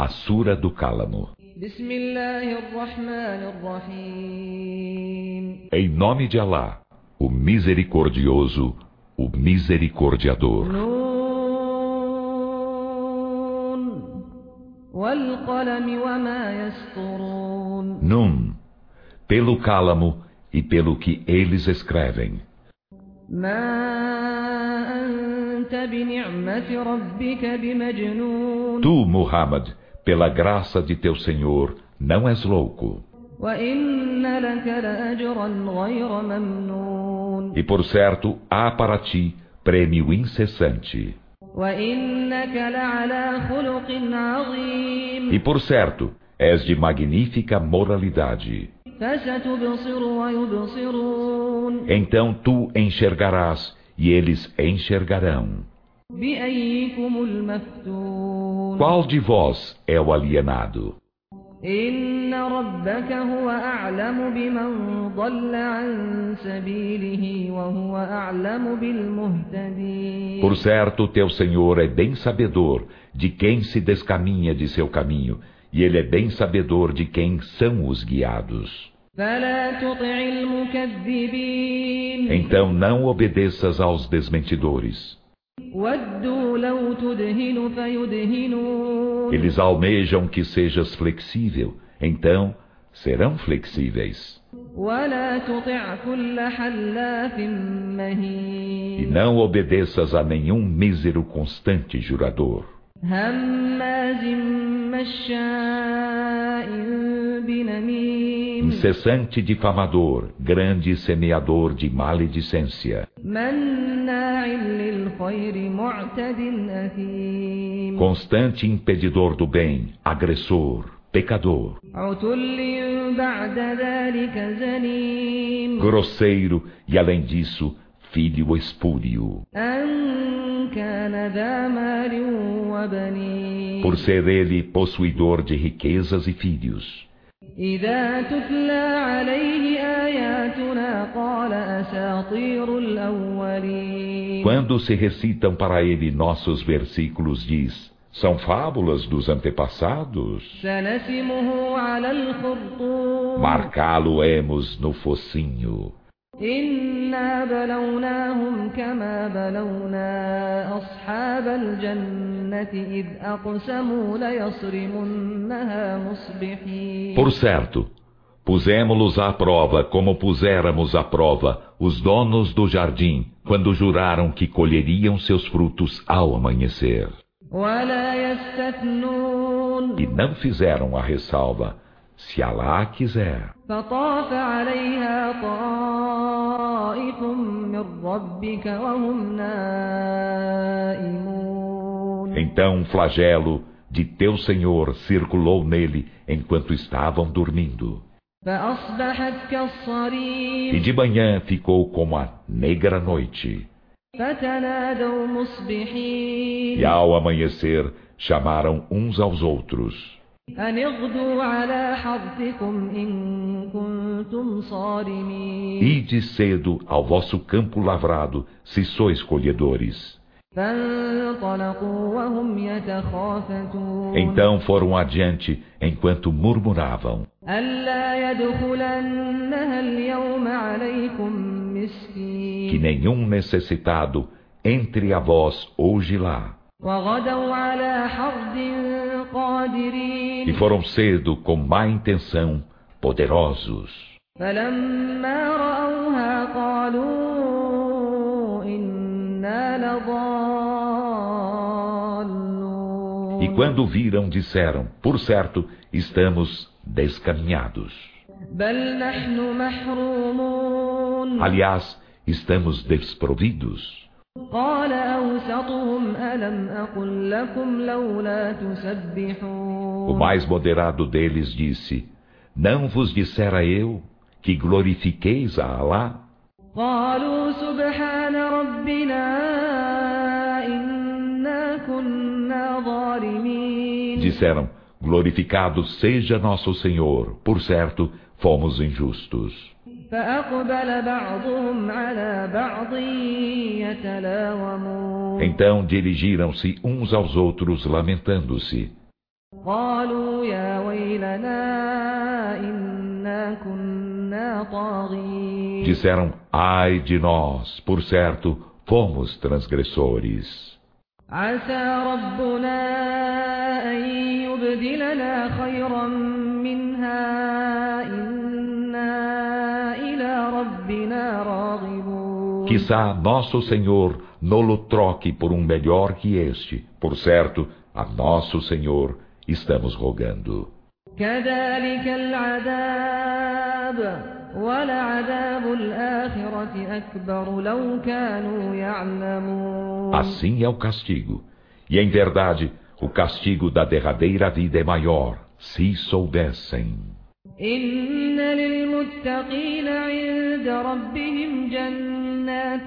A Sura do Cálamo. Em nome de Alá, o Misericordioso, o Misericordiador. Nun, pelo cálamo e pelo que eles escrevem. Tu, Muhammad, pela graça de teu Senhor, não és louco. E por certo, há para ti prêmio incessante. E por certo, és de magnífica moralidade. Então tu enxergarás e eles enxergarão. Qual de vós é o alienado? Por certo, teu Senhor é bem sabedor de quem se descaminha de seu caminho, e Ele é bem sabedor de quem são os guiados. Então não obedeças aos desmentidores. Eles almejam que sejas flexível, então serão flexíveis. E não obedeças a nenhum mísero constante jurador. Incessante difamador, grande semeador de maledicência. Constante impedidor do bem, agressor, pecador. Grosseiro e, além disso, filho espúrio. Por ser ele possuidor de riquezas e filhos. Quando se recitam para ele nossos versículos, diz: são fábulas dos antepassados. Marcá-lo-emos no focinho. Por certo, pusemos-los à prova como puséramos à prova os donos do jardim, quando juraram que colheriam seus frutos ao amanhecer. E não fizeram a ressalva, se Alá quiser. Então um flagelo de teu Senhor circulou nele enquanto estavam dormindo. E de manhã ficou como a negra noite. E ao amanhecer chamaram uns aos outros. Ide cedo ao vosso campo lavrado, se sois colhedores. Então foram adiante, enquanto murmuravam: que nenhum necessitado entre a vós hoje lá. E foram cedo com má intenção, poderosos. E quando viram, disseram: por certo, estamos descaminhados. Aliás, estamos desprovidos. O mais moderado deles disse: não vos dissera eu que glorifiqueis a Alá? Disseram: glorificado seja nosso Senhor, por certo, fomos injustos. Então dirigiram-se uns aos outros lamentando-se. قالوا يا ويلنا إنا كنا طاغين. Disseram, ai de nós, por certo, fomos transgressores. عسى ربنا أن يبدلنا خيرا منها إنا إلى ربنا راغبون. Quizá nosso Senhor nolo troque por um melhor que este. Por certo, a nosso Senhor estamos rogando. كذلك العذاب ولعذاب الآخرة أكبر لو كانوا يعلمون. Assim é o castigo. E em verdade, o castigo da derradeira vida é maior, se soubessem. إن للمتقين عند ربهم جنات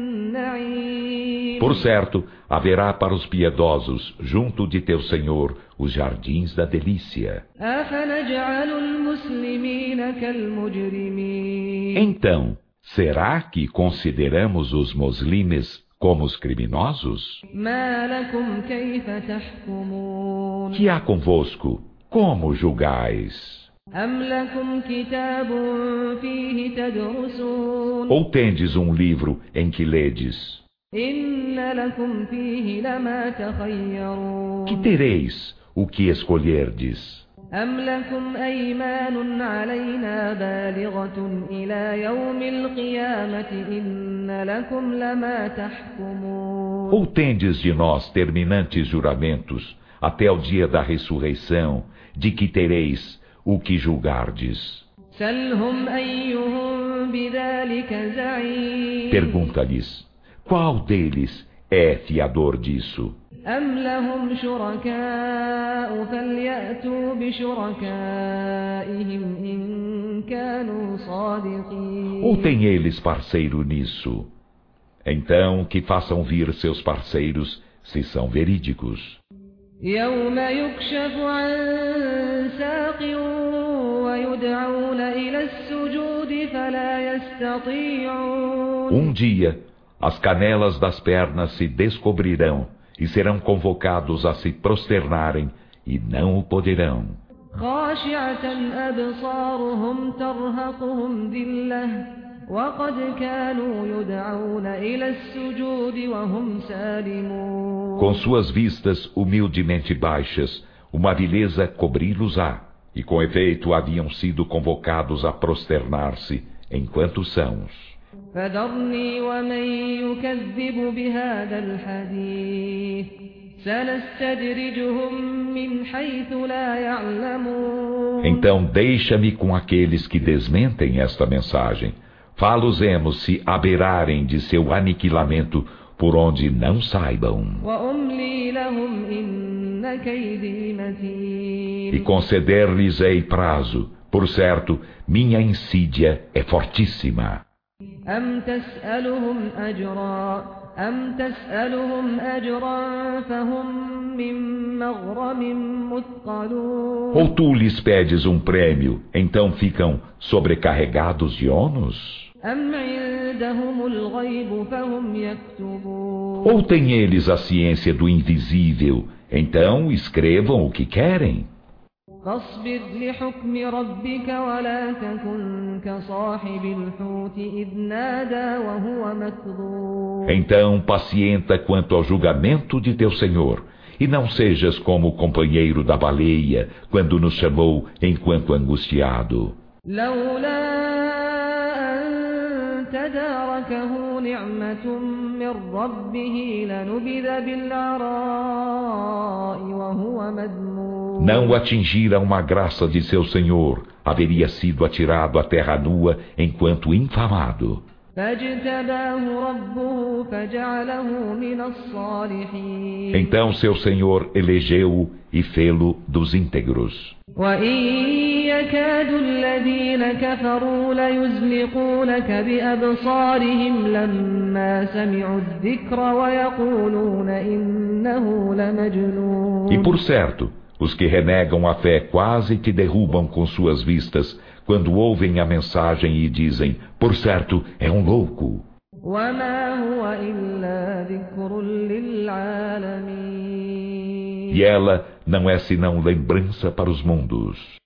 النعيم. Por certo, haverá para os piedosos, junto de teu Senhor, os jardins da delícia. أفنجعل المسلمين كالمجرمين. Então, será que consideramos os muslimes como os criminosos? ما لكم كيف تحكمون. Que há convosco? Como julgais? أم لكم كتاب فيه تدرسون. Ou tendes um livro em que ledes? إن لكم فيه لما تخيرون. Que tereis o que escolherdes? أم لكم أيمان علينا بالغة إلى يوم القيامة إن لكم لما تحكمون. Ou tendes de nós terminantes juramentos até o dia da ressurreição, de que tereis o que julgardes? سلهم أيهم بذلك زعيم. Pergunta-lhes, qual deles é fiador disso? أم لهم شركاء فليأتوا بشركائهم إن كانوا صادقين. Ou tem eles parceiro nisso? Então que façam vir seus parceiros, se são verídicos. يوم يكشف عن ساق ويدعون إلى السجود فلا يستطيعون. Dia, as canelas das pernas se descobrirão e serão convocados a se prosternarem e não o poderão. خاشعة أبصارهم ترهقهم ذلة وقد كانوا يدعون إلى السجود وهم سالمون. Com suas vistas humildemente baixas, uma vileza cobri-los-á, e com efeito haviam sido convocados a prosternar-se enquanto sãos. فذرني ومن يكذب بهذا الحديث سنستدرجهم من حيث لا يعلمون. Então deixa-me com aqueles que desmentem esta mensagem. Fá-los-emos se aberarem de seu aniquilamento por onde não saibam. وأملي لهم إن كيدي متين. E conceder-lhes-ei prazo. Por certo, minha insídia é fortíssima. أم تسألهم أجرا فهم من مغرم مثقلون. Ou tu lhes pedes um prêmio, então ficam sobrecarregados de ônus? أم عندهم الغيب فهم يكتبون. Ou têm eles a ciência do invisível, então escrevam o que querem? فاصبر لحكم ربك ولا تكن كصاحب الحوت إذ نادى وهو مكظوم. Então pacienta quanto ao julgamento de teu Senhor, e não sejas como o companheiro da baleia, quando nos chamou enquanto angustiado. لولا أن تداركه نعمة من ربه لنبذ بالعراء وهو مذموم. Não o atingira uma graça de seu Senhor, haveria sido atirado à terra nua enquanto infamado. Então seu Senhor elegeu-o e fê-lo dos íntegros. E por certo, os que renegam a fé quase te derrubam com suas vistas, quando ouvem a mensagem e dizem, por certo, é um louco. E ela não é senão lembrança para os mundos.